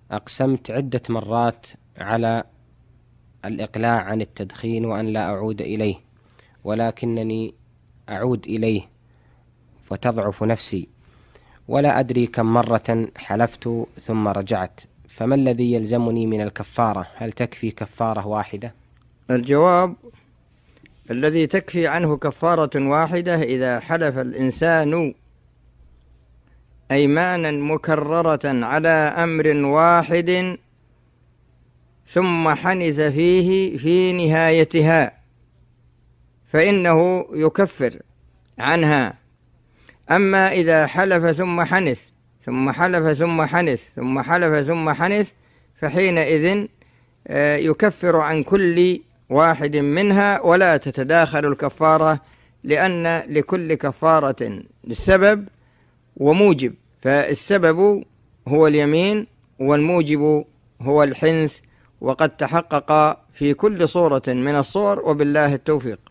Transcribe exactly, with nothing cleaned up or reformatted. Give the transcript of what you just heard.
أقسمت عدة مرات على الإقلاع عن التدخين وأن لا أعود إليه، ولكنني أعود إليه وتضعف نفسي، ولا أدري كم مرة حلفت ثم رجعت، فما الذي يلزمني من الكفارة؟ هل تكفي كفارة واحدة؟ الجواب: الذي تكفي عنه كفارة واحدة إذا حلف الإنسان أيمانا مكررة على أمر واحد ثم حنث فيه في نهايتها فإنه يكفر عنها. أما إذا حلف ثم حنث ثم حلف ثم حنث ثم حلف ثم حنث فحينئذ يكفر عن كل واحد منها ولا تتداخل الكفارة، لأن لكل كفارة للسبب وموجب، فالسبب هو اليمين والموجب هو الحنث، وقد تحقق في كل صورة من الصور، وبالله التوفيق.